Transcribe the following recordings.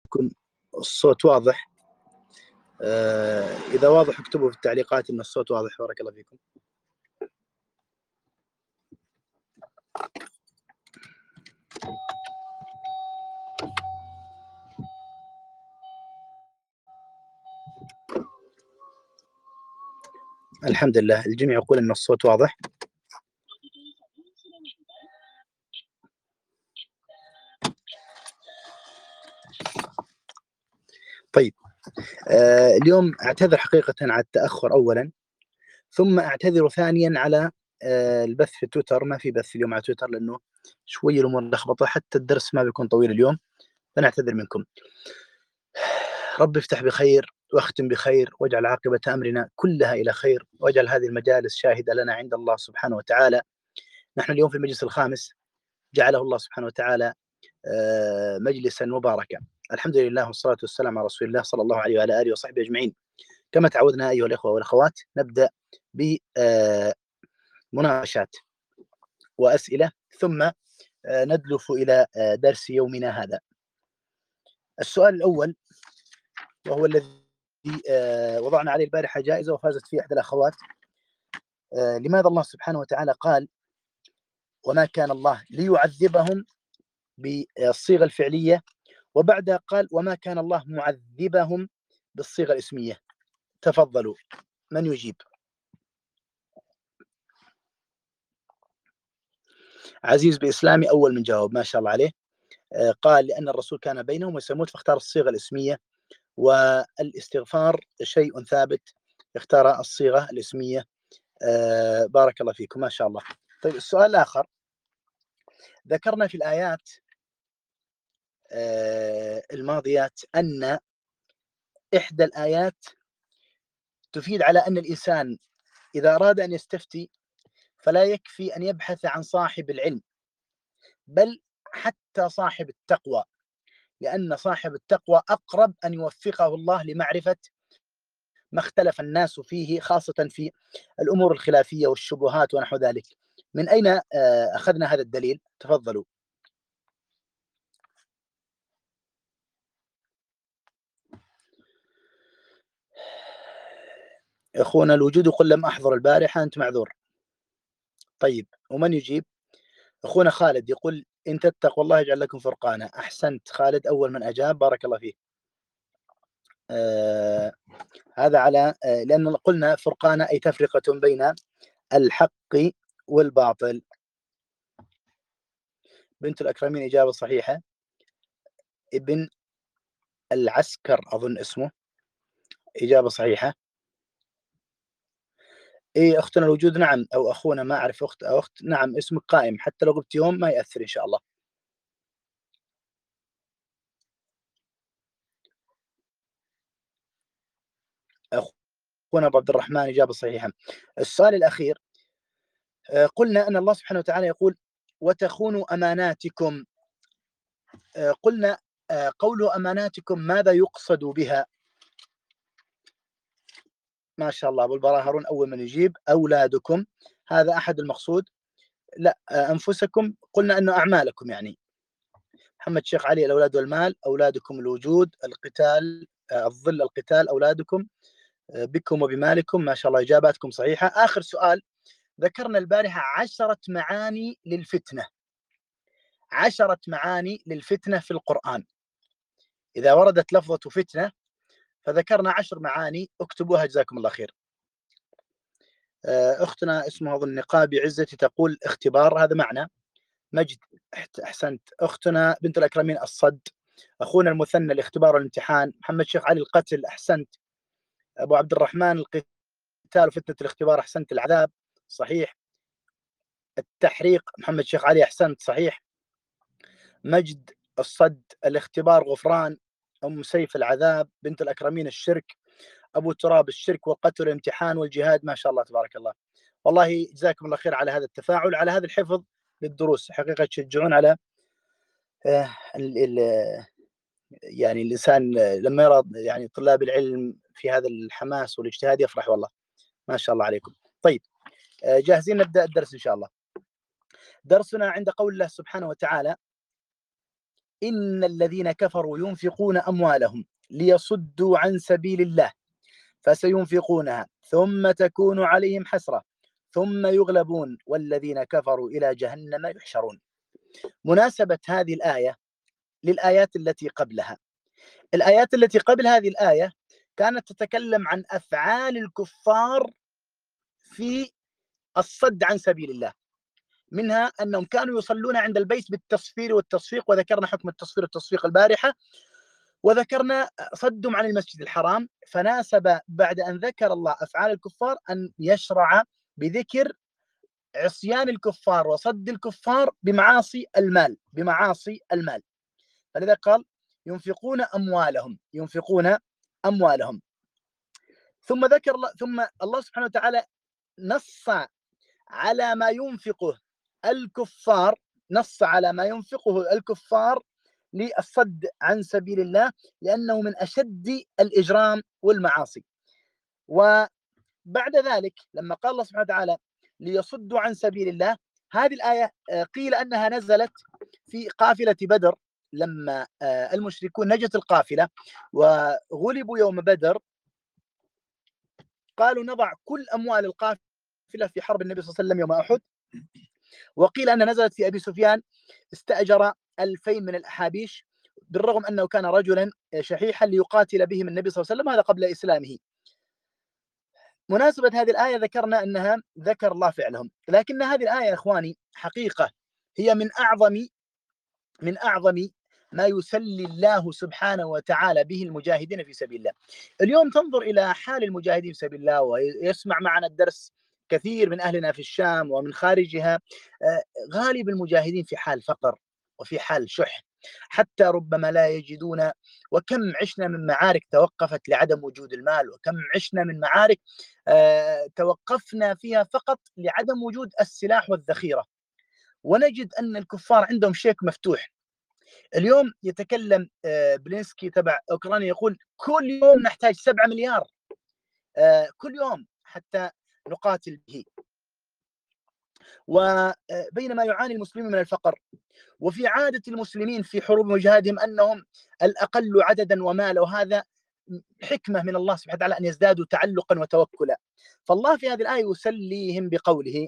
يكون الصوت واضح. إذا واضح اكتبوا في التعليقات إن الصوت واضح. بارك الله فيكم. الحمد لله، الجميع يقول إن الصوت واضح. طيب، اليوم أعتذر حقيقة على التأخر أولا، ثم أعتذر ثانيا على البث في تويتر. ما في بث اليوم على تويتر لأنه شوية الأمور لخبطة، حتى الدرس ما بيكون طويل اليوم، فنعتذر منكم. رب افتح بخير واختم بخير، واجعل عاقبة أمرنا كلها إلى خير، واجعل هذه المجالس شاهدة لنا عند الله سبحانه وتعالى. نحن اليوم في المجلس الخامس، جعله الله سبحانه وتعالى مجلسا مباركا. الحمد لله والصلاة والسلام على رسول الله صلى الله عليه وعلى آله وصحبه أجمعين. كما تعودنا أيها الإخوة والأخوات، نبدأ بمناقشات وأسئلة، ثم ندلف إلى درس يومنا هذا. السؤال الأول، وهو الذي وضعنا عليه البارحة جائزة وفازت فيه إحدى الأخوات: لماذا الله سبحانه وتعالى قال وما كان الله ليعذبهم بالصيغة الفعلية، وبعدها قال وما كان الله معذبهم بالصيغة الاسمية؟ تفضلوا، من يجيب؟ عزيز بإسلامي أول من جاوب، ما شاء الله عليه. قال لأن الرسول كان بينهم ويسموت، فاختار الصيغة الاسمية، والاستغفار شيء ثابت، اختار الصيغة الاسمية. بارك الله فيكم، ما شاء الله. طيب، السؤال الآخر: ذكرنا في الآيات الماضيات أن إحدى الآيات تفيد على أن الإنسان إذا أراد أن يستفتي فلا يكفي أن يبحث عن صاحب العلم، بل حتى صاحب التقوى، لأن صاحب التقوى أقرب أن يوفقه الله لمعرفة ما اختلف الناس فيه، خاصة في الأمور الخلافية والشبهات ونحو ذلك. من أين أخذنا هذا الدليل؟ تفضلوا. أخونا الوجود يقول لم أحضر البارحة، أنت معذور. طيب، ومن يجيب؟ أخونا خالد يقول إن تتقوا الله يجعل لكم فرقانا. أحسنت خالد، أول من أجاب، بارك الله فيك. هذا على لأن قلنا فرقانا أي تفرقة بين الحق والباطل. بنت الأكرمين إجابة صحيحة. ابن العسكر أظن اسمه، إجابة صحيحة. إيه، أختنا الوجود نعم، أو أخونا ما أعرف، أخت أو أخت، نعم اسمك قائم، حتى لو غبت يوم ما يأثر إن شاء الله. أخونا أبو عبد الرحمن إجابة صحيحة. السؤال الأخير: قلنا أن الله سبحانه وتعالى يقول وتخونوا أماناتكم. قلنا قول أماناتكم ماذا يقصد بها؟ ما شاء الله، أبو البراء هارون أول من يجيب. أولادكم، هذا أحد المقصود. لا، أنفسكم، قلنا أنه أعمالكم يعني. محمد شيخ علي: الأولاد والمال. أولادكم الوجود، القتال، الظل، القتال، أولادكم، بكم وبمالكم. ما شاء الله، إجاباتكم صحيحة. آخر سؤال: ذكرنا البارحة 10 معاني للفتنة، 10 معاني للفتنة في القرآن. إذا وردت لفظة فتنة فذكرنا 10 معاني، اكتبوها جزاكم الله خير. أختنا اسمها أظن نقابي عزتي تقول اختبار، هذا معنى. مجد: أحسنت. أختنا بنت الأكرمين الصد. أخونا المثنى الاختبار والامتحان. محمد شيخ علي القتل، أحسنت. أبو عبد الرحمن القتال وفتنة الاختبار، أحسنت. العذاب، صحيح. التحريق، محمد شيخ علي، أحسنت، صحيح. مجد: الصد، الاختبار، غفران. أم سيف: العذاب. بنت الأكرمين: الشرك. أبو تراب: الشرك والقتل والامتحان والجهاد. ما شاء الله تبارك الله. والله جزاكم الله خير على هذا التفاعل، على هذا الحفظ للدروس. حقيقة تشجعون على يعني الإنسان لما يرى يعني طلاب العلم في هذا الحماس والاجتهاد يفرح والله. ما شاء الله عليكم. طيب، جاهزين نبدأ الدرس إن شاء الله. درسنا عند قول الله سبحانه وتعالى إن الذين كفروا ينفقون أموالهم ليصدوا عن سبيل الله فسينفقونها ثم تكون عليهم حسرة ثم يغلبون والذين كفروا إلى جهنم يحشرون. مناسبة هذه الآية للآيات التي قبلها. الآيات التي قبل هذه الآية كانت تتكلم عن أفعال الكفار في الصد عن سبيل الله، منها أنهم كانوا يصلون عند البيت بالتصفير والتصفيق، وذكرنا حكم التصفير والتصفيق البارحة، وذكرنا صدهم عن المسجد الحرام. فناسب بعد أن ذكر الله أفعال الكفار أن يشرع بذكر عصيان الكفار وصد الكفار بمعاصي المال، بمعاصي المال. فلذا قال ينفقون أموالهم. ثم ذكر ثم الله سبحانه وتعالى نص على ما ينفقه الكفار، نص على ما ينفقه الكفار للصد عن سبيل الله، لأنه من أشد الإجرام والمعاصي. وبعد ذلك لما قال الله سبحانه وتعالى ليصدوا عن سبيل الله، هذه الآية قيل أنها نزلت في قافلة بدر، لما المشركون نجت القافلة وغلبوا يوم بدر، قالوا نضع كل أموال القافلة في حرب النبي صلى الله عليه وسلم يوم أحد. وقيل أن نزلت في أبي سفيان استأجر 2000 من الأحابيش، بالرغم أنه كان رجلا شحيحا، ليقاتل بهم النبي صلى الله عليه وسلم، هذا قبل إسلامه. مناسبة هذه الآية ذكرنا أنها ذكر الله فعلهم، لكن هذه الآية يا إخواني حقيقة هي من أعظم ما يسلي الله سبحانه وتعالى به المجاهدين في سبيل الله. اليوم تنظر إلى حال المجاهدين في سبيل الله، ويسمع معنا الدرس كثير من أهلنا في الشام ومن خارجها، غالب المجاهدين في حال فقر وفي حال شح، حتى ربما لا يجدون. وكم عشنا من معارك توقفت لعدم وجود المال، وكم عشنا من معارك توقفنا فيها فقط لعدم وجود السلاح والذخيرة. ونجد أن الكفار عندهم شيك مفتوح. اليوم يتكلم بلينسكي تبع أوكرانيا، يقول كل يوم نحتاج 7 مليار كل يوم حتى نقاتل به. وبينما يعاني المسلمين من الفقر، وفي عادة المسلمين في حروب وجهادهم أنهم الأقل عددا ومالا، وهذا حكمة من الله سبحانه وتعالى أن يزدادوا تعلقا وتوكلا. فالله في هذه الآية يسليهم بقوله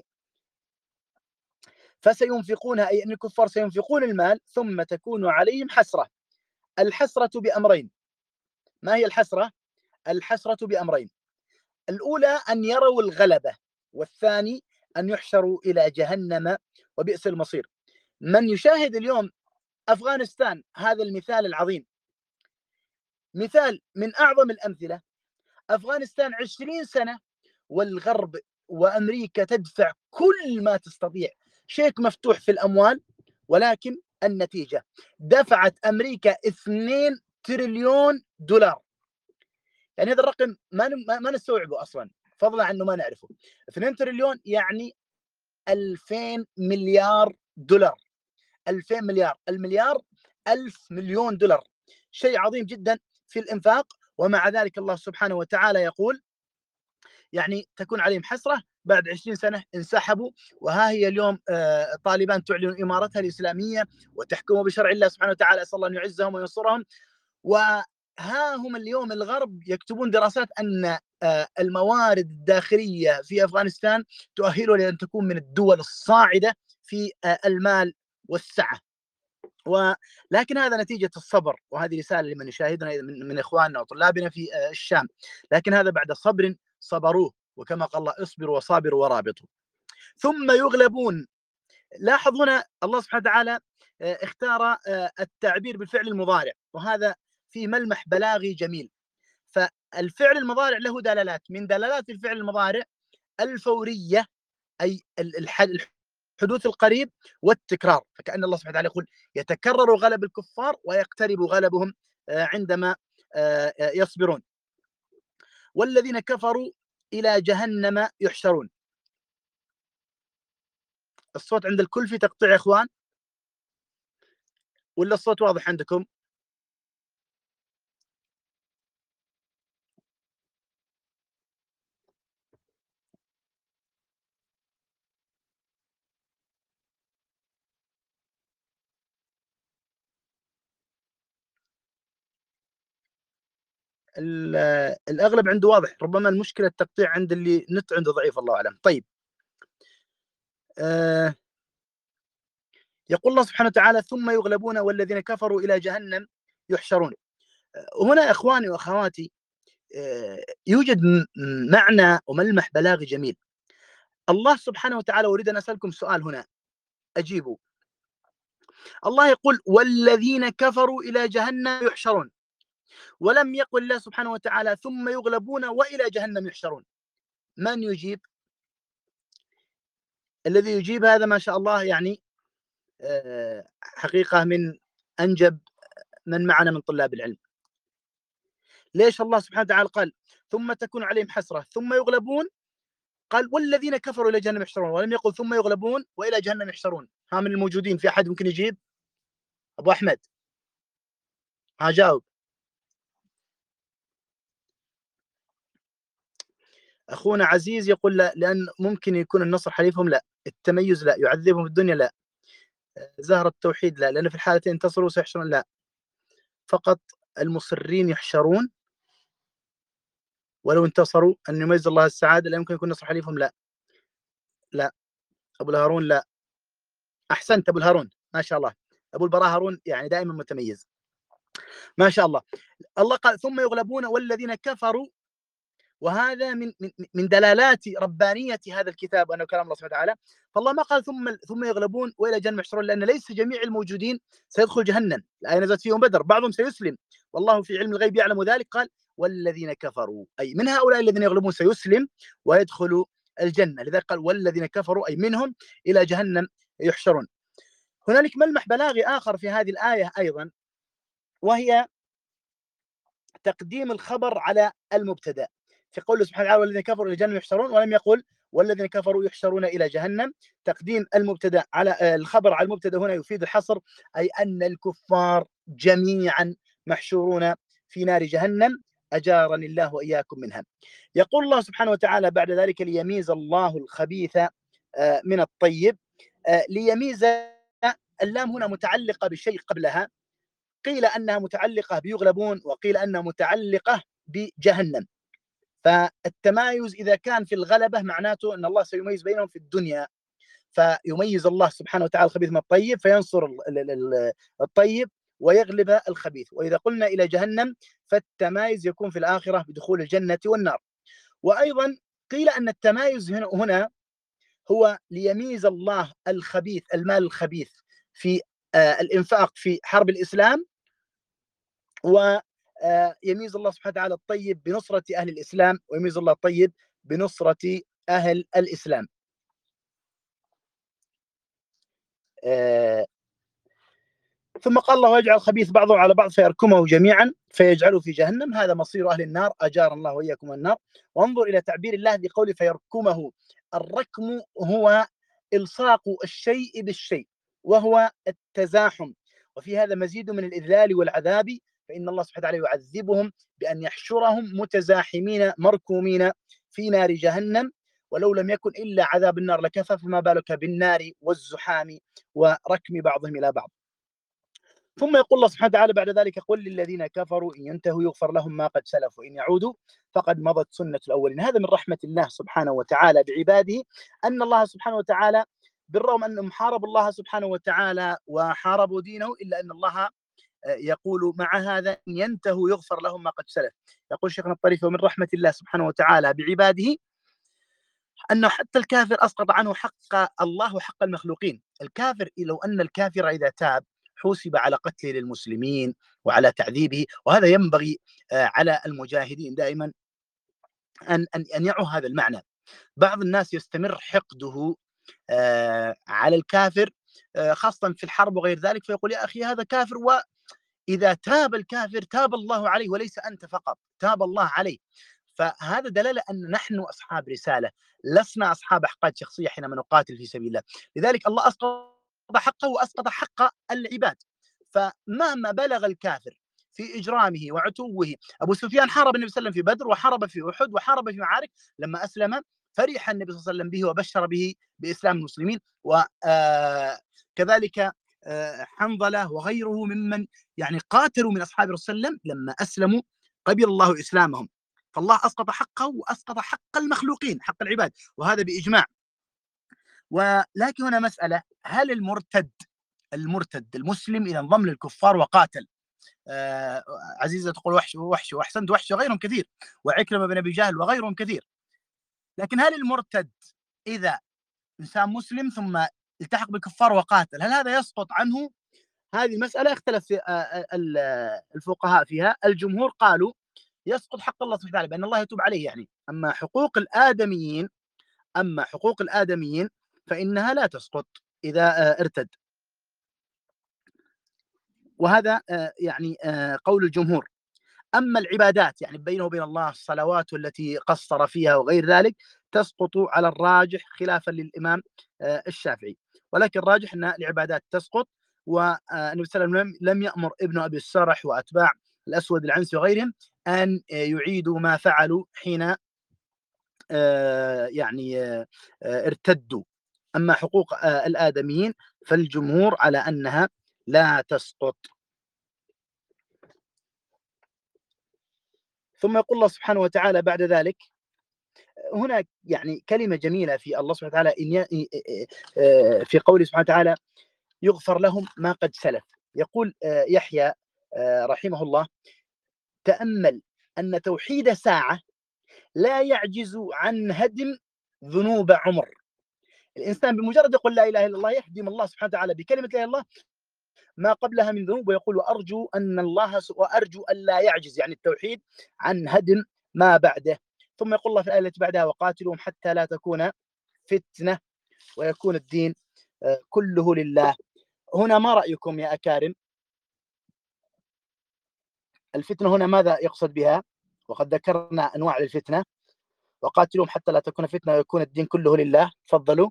فسينفقونها، أي أن الكفار سينفقون المال ثم تكون عليهم حسرة. الحسرة بأمرين. ما هي الحسرة؟ الحسرة بأمرين: الأولى أن يروا الغلبة، والثاني أن يحشروا إلى جهنم وبئس المصير. من يشاهد اليوم أفغانستان، هذا المثال العظيم، مثال من أعظم الأمثلة. أفغانستان 20 سنة والغرب وأمريكا تدفع كل ما تستطيع، شيك مفتوح في الأموال، ولكن النتيجة دفعت أمريكا 2 تريليون دولار. يعني هذا الرقم ما نستوعبه أصلا، فضلا عنه ما نعرفه. 2 تريليون يعني 2000 مليار دولار. 2000 مليار، المليار 1000 مليون دولار، شيء عظيم جدا في الإنفاق. ومع ذلك الله سبحانه وتعالى يقول يعني تكون عليهم حسرة، بعد 20 سنة انسحبوا، وها هي اليوم طالبان تعلن إمارتها الإسلامية وتحكم بشرع الله سبحانه وتعالى، أسأل الله أن يعزهم وينصرهم. وها هم اليوم الغرب يكتبون دراسات أن الموارد الداخلية في أفغانستان تؤهله لأن تكون من الدول الصاعدة في المال والسعة. ولكن هذا نتيجة الصبر، وهذه رسالة لمن يشاهدنا من إخواننا وطلابنا في الشام. لكن هذا بعد صبر صبروه، وكما قال الله اصبروا وصابروا ورابطوا. ثم يغلبون. لاحظ هنا الله سبحانه وتعالى اختار التعبير بالفعل المضارع، وهذا في ملمح بلاغي جميل. فالفعل المضارع له دلالات، من دلالات الفعل المضارع الفورية، أي الحدوث القريب، والتكرار. فكأن الله سبحانه وتعالى يقول يتكرر غلب الكفار ويقترب غلبهم عندما يصبرون. والذين كفروا إلى جهنم يحشرون. الصوت عند الكل في تقطيع يا إخوان، ولا الصوت واضح عندكم؟ الأغلب عنده واضح، ربما المشكلة التقطيع عند اللي النت عنده ضعيف، الله أعلم. طيب، يقول الله سبحانه وتعالى: ثم يغلبون والذين كفروا إلى جهنم يحشرون. هنا إخواني وأخواتي يوجد معنى وملمح بلاغي جميل. الله سبحانه وتعالى، أريد أن أسألكم سؤال هنا أجيبوا. الله يقول: والذين كفروا إلى جهنم يحشرون، ولم يقل الله سبحانه وتعالى: ثم يغلبون وإلى جهنم يحشرون. من يجيب؟ الذي يجيب هذا ما شاء الله يعني حقيقة من أنجب من معنا من طلاب العلم. ليش الله سبحانه وتعالى قال ثم تكون عليهم حسرة ثم يغلبون؟ قال والذين كفروا إلى جهنم يحشرون، ولم يقل ثم يغلبون وإلى جهنم يحشرون. ها من الموجودين في أحد ممكن يجيب؟ أبو أحمد، ها جاوب. أخونا عزيز يقول لا، لأن ممكن يكون النصر حليفهم. لا. التميز لا. يعذبهم في الدنيا لا. زهر التوحيد لا، لأن في الحالتين انتصروا سيحشرون لا. فقط المصرين يحشرون ولو انتصروا. أن يميز الله السعادة لا يمكن يكون نصر حليفهم لا. لا. أبو الهارون لا. أحسنت أبو الهارون، ما شاء الله. أبو البراء هارون يعني دائما متميز، ما شاء الله. الله قال ثم يغلبون والذين كفروا، وهذا من دلالات ربانية هذا الكتاب وأنه كلام الله سبحانه وتعالى. فالله ما قال ثم يغلبون وإلى جهنم يحشرون، لأن ليس جميع الموجودين سيدخل جهنم. الآية نزلت فيهم بدر، بعضهم سيسلم والله في علم الغيب يعلم ذلك. قال والذين كفروا، أي من هؤلاء الذين يغلبون سيسلم ويدخل الجنة. لذلك قال والذين كفروا، أي منهم إلى جهنم يحشرون. هنالك ملمح بلاغي آخر في هذه الآية أيضا، وهي تقديم الخبر على المبتدأ. في قوله سبحانه وتعالى والذين كفروا إلى جهنم يحشرون، ولم يقل والذين كفروا يحشرون إلى جهنم. تقديم المبتدأ على الخبر على المبتدأ هنا يفيد الحصر، أي أن الكفار جميعا محشورون في نار جهنم، أجارني الله وإياكم منها. يقول الله سبحانه وتعالى بعد ذلك: ليميز الله الخبيث من الطيب. ليميز، اللام هنا متعلقة بشيء قبلها، قيل أنها متعلقة بيغلبون وقيل أنها متعلقة بجهنم. فالتمايز إذا كان في الغلبة معناته أن الله سيميز بينهم في الدنيا، فيميز الله سبحانه وتعالى الخبيث من الطيب فينصر الطيب ويغلب الخبيث. وإذا قلنا إلى جهنم فالتمايز يكون في الآخرة بدخول الجنة والنار. وأيضا قيل أن التمايز هنا هو ليميز الله الخبيث، المال الخبيث في الإنفاق في حرب الإسلام، ويميز الله سبحانه وتعالى الطيب بنصرة أهل الإسلام، ويميز الله الطيب بنصرة أهل الإسلام. ثم قال الله: ويجعل الخبيث بعضه على بعض فيركمه جميعا فيجعله في جهنم، هذا مصير أهل النار، أجار الله وإياكم النار. وانظر إلى تعبير الله بقوله فيركمه. الركم هو إلصاق الشيء بالشيء، وهو التزاحم، وفي هذا مزيد من الإذلال والعذاب، فإن الله سبحانه وتعالى يعذبهم بأن يحشرهم متزاحمين مركومين في نار جهنم، ولو لم يكن إلا عذاب النار لكفى، فما بالك بالنار والزحام وركم بعضهم إلى بعض. ثم يقول الله سبحانه وتعالى بعد ذلك: قل للذين كفروا إن ينتهوا يغفر لهم ما قد سلف وإن يعودوا فقد مضت سنة الأولين. هذا من رحمة الله سبحانه وتعالى بعباده، أن الله سبحانه وتعالى بالرغم أنهم حاربوا الله سبحانه وتعالى وحاربوا دينه، إلا أن الله يقول مع هذا إن ينتهوا يغفر لهم ما قد سلف. يقول شيخنا الطريف: ومن رحمة الله سبحانه وتعالى بعباده أنه حتى الكافر أسقط عنه حق الله وحق المخلوقين. الكافر لو أن الكافر إذا تاب حوسب على قتله للمسلمين وعلى تعذيبه، وهذا ينبغي على المجاهدين دائما أن يعوا هذا المعنى. بعض الناس يستمر حقده على الكافر خاصة في الحرب وغير ذلك، فيقول يا أخي هذا كافر، وإذا تاب الكافر تاب الله عليه وليس أنت فقط، تاب الله عليه. فهذا دلالة أن نحن أصحاب رسالة، لسنا أصحاب أحقاد شخصية حينما نقاتل في سبيل الله. لذلك الله أسقط حقه وأسقط حق العباد. فمهما بلغ الكافر في إجرامه وعتوه، أبو سفيان حارب النبي صلى الله عليه وسلم في بدر، وحارب في أحد، وحارب في معارك. لما أسلم فرح النبي صلى الله عليه وسلم به وبشر به بإسلام المسلمين. وكذلك حنظلة وغيره ممن يعني قاتلوا من أصحاب الرسول صلى الله عليه وسلم لما أسلموا قبل الله إسلامهم، فالله أسقط حقه وأسقط حق المخلوقين، حق العباد، وهذا بإجماع. ولكن هنا مسألة، هل المرتد المسلم إذا انضم للكفار وقاتل، عزيزة تقول وحش وأحسنت وحش وغيرهم كثير، وعكرمة بن أبي جهل وغيرهم كثير، لكن هل المرتد إذا إنسان مسلم ثم التحق بالكفار وقاتل هل هذا يسقط عنه؟ هذه المسألة اختلف الفقهاء فيها. الجمهور قالوا يسقط حق الله سبحانه وتعالى بأن الله يتوب عليه يعني. أما حقوق الآدميين فإنها لا تسقط إذا ارتد. وهذا يعني قول الجمهور. أما العبادات يعني بينه وبين الله الصلوات التي قصر فيها وغير ذلك تسقط على الراجح خلافا للإمام الشافعي، ولكن الراجح أن العبادات تسقط. والنبي صلى الله عليه وسلم لم يأمر ابن أبي السرح وأتباع الأسود العنسي وغيرهم أن يعيدوا ما فعلوا حين يعني ارتدوا. أما حقوق الآدميين فالجمهور على أنها لا تسقط. ثم يقول الله سبحانه وتعالى بعد ذلك، هنا يعني كلمة جميلة في الله سبحانه وتعالى في قوله سبحانه وتعالى يغفر لهم ما قد سلف. يقول يحيى رحمه الله: تأمل أن توحيد ساعة لا يعجز عن هدم ذنوب عمر. الإنسان بمجرد يقول لا إله إلا الله يهدم الله سبحانه وتعالى بكلمة لا إله إلا الله ما قبلها من ذنوب، ويقول وأرجو أن لا يعجز يعني التوحيد عن هدم ما بعده. ثم يقول الله في الآية التي بعدها: وقاتلهم حتى لا تكون فتنة ويكون الدين كله لله. هنا ما رأيكم يا أكارم؟ الفتنة هنا ماذا يقصد بها؟ وقد ذكرنا أنواع الفتنة. وقاتلهم حتى لا تكون فتنة ويكون الدين كله لله. تفضلوا.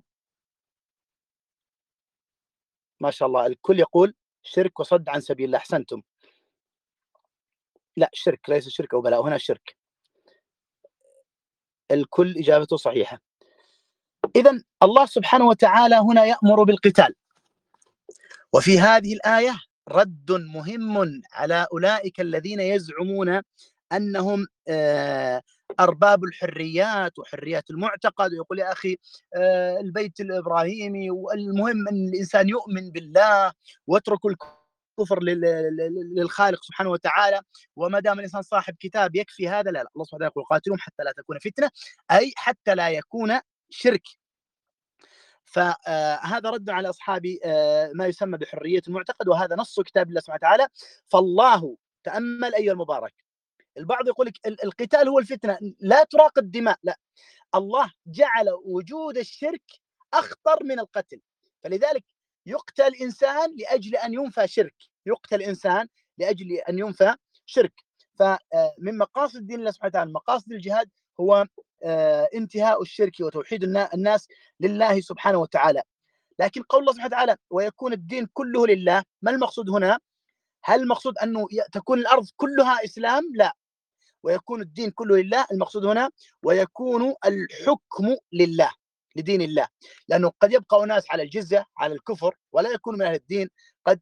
ما شاء الله الكل يقول شرك وصد عن سبيل الله. أحسنتم. لا، شرك، ليس شرك أو بلاء، هنا شرك. الكل إجابته صحيحة. إذن الله سبحانه وتعالى هنا يأمر بالقتال. وفي هذه الآية رد مهم على أولئك الذين يزعمون أنهم أرباب الحريات وحريات المعتقد، ويقول يا أخي البيت الإبراهيمي، والمهم أن الإنسان يؤمن بالله واتركوا الكفر للخالق سبحانه وتعالى، وما دام الإنسان صاحب كتاب يكفي هذا. لا، الله سبحانه وتعالى يقول قاتلهم حتى لا تكون فتنة، أي حتى لا يكون شرك. فهذا رد على أصحاب ما يسمى بحرية المعتقد، وهذا نص كتاب الله سبحانه وتعالى. فالله، تأمل أيها المبارك، البعض يقول لك القتال هو الفتنة، لا تراق الدماء. لا، الله جعل وجود الشرك أخطر من القتل، فلذلك يقتل الإنسان لأجل أن ينفى شرك، يقتل الإنسان لأجل أن ينفى شرك. فمن مقاصد دين الله سبحانه وتعالى، مقاصد الجهاد، هو انتهاء الشرك وتوحيد الناس لله سبحانه وتعالى. لكن قول الله سبحانه وتعالى ويكون الدين كله لله، ما المقصود هنا؟ هل المقصود أنه تكون الأرض كلها إسلام؟ لا، ويكون الدين كله لله المقصود هنا ويكون الحكم لله، لدين الله. لأنه قد يبقى ناس على الجزية، على الكفر، ولا يكون من أهل الدين، قد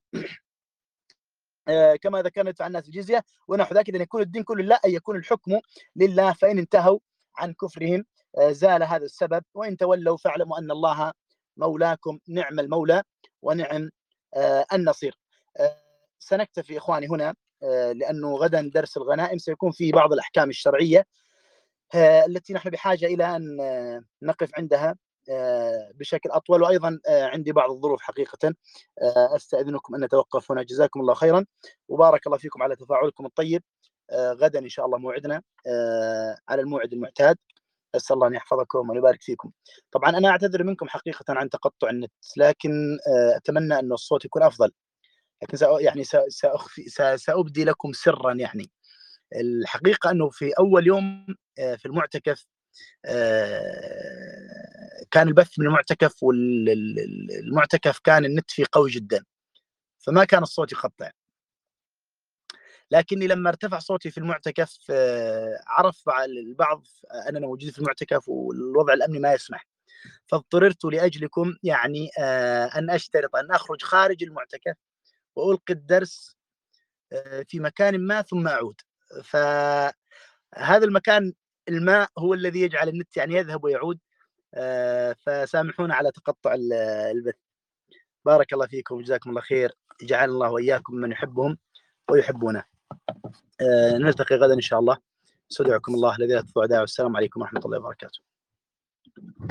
كما ذكرنا يدفع الناس الجزية ونحو ذلك. إذا يكون الدين كله لله أي يكون الحكم لله، فإن انتهوا عن كفرهم زال هذا السبب، وإن تولوا فاعلموا أن الله مولاكم، نعم المولى ونعم النصير. سنكتفي إخواني هنا، لأنه غدا درس الغنائم سيكون فيه بعض الأحكام الشرعية التي نحن بحاجة إلى أن نقف عندها بشكل أطول. وأيضا عندي بعض الظروف حقيقة، أستأذنكم أن نتوقف هنا. جزاكم الله خيرا وبارك الله فيكم على تفاعلكم الطيب. غدا إن شاء الله موعدنا على الموعد المعتاد. أسأل الله أن يحفظكم ويبارك فيكم. طبعا أنا أعتذر منكم حقيقة عن تقطع النت، لكن أتمنى أن الصوت يكون أفضل. لكن يعني سأبدي لكم سرا. يعني الحقيقة أنه في أول يوم في المعتكف كان البث من المعتكف، والمعتكف كان النت فيه قوي جدا، فما كان الصوت يقطع. لكني لما ارتفع صوتي في المعتكف عرف البعض أننا موجودين في المعتكف والوضع الأمني ما يسمح، فاضطررت لأجلكم يعني أن أشترط أن أخرج خارج المعتكف وألقي الدرس في مكان ما ثم أعود. فهذا المكان الماء هو الذي يجعل النت يعني يذهب ويعود. فسامحونا على تقطع البث. بارك الله فيكم وجزاكم الله خير، جعل الله وإياكم من يحبهم ويحبونه. نلتقي غدا إن شاء الله. استودعكم الله الذي لا تضيع ودائعه، والسلام عليكم ورحمة الله وبركاته.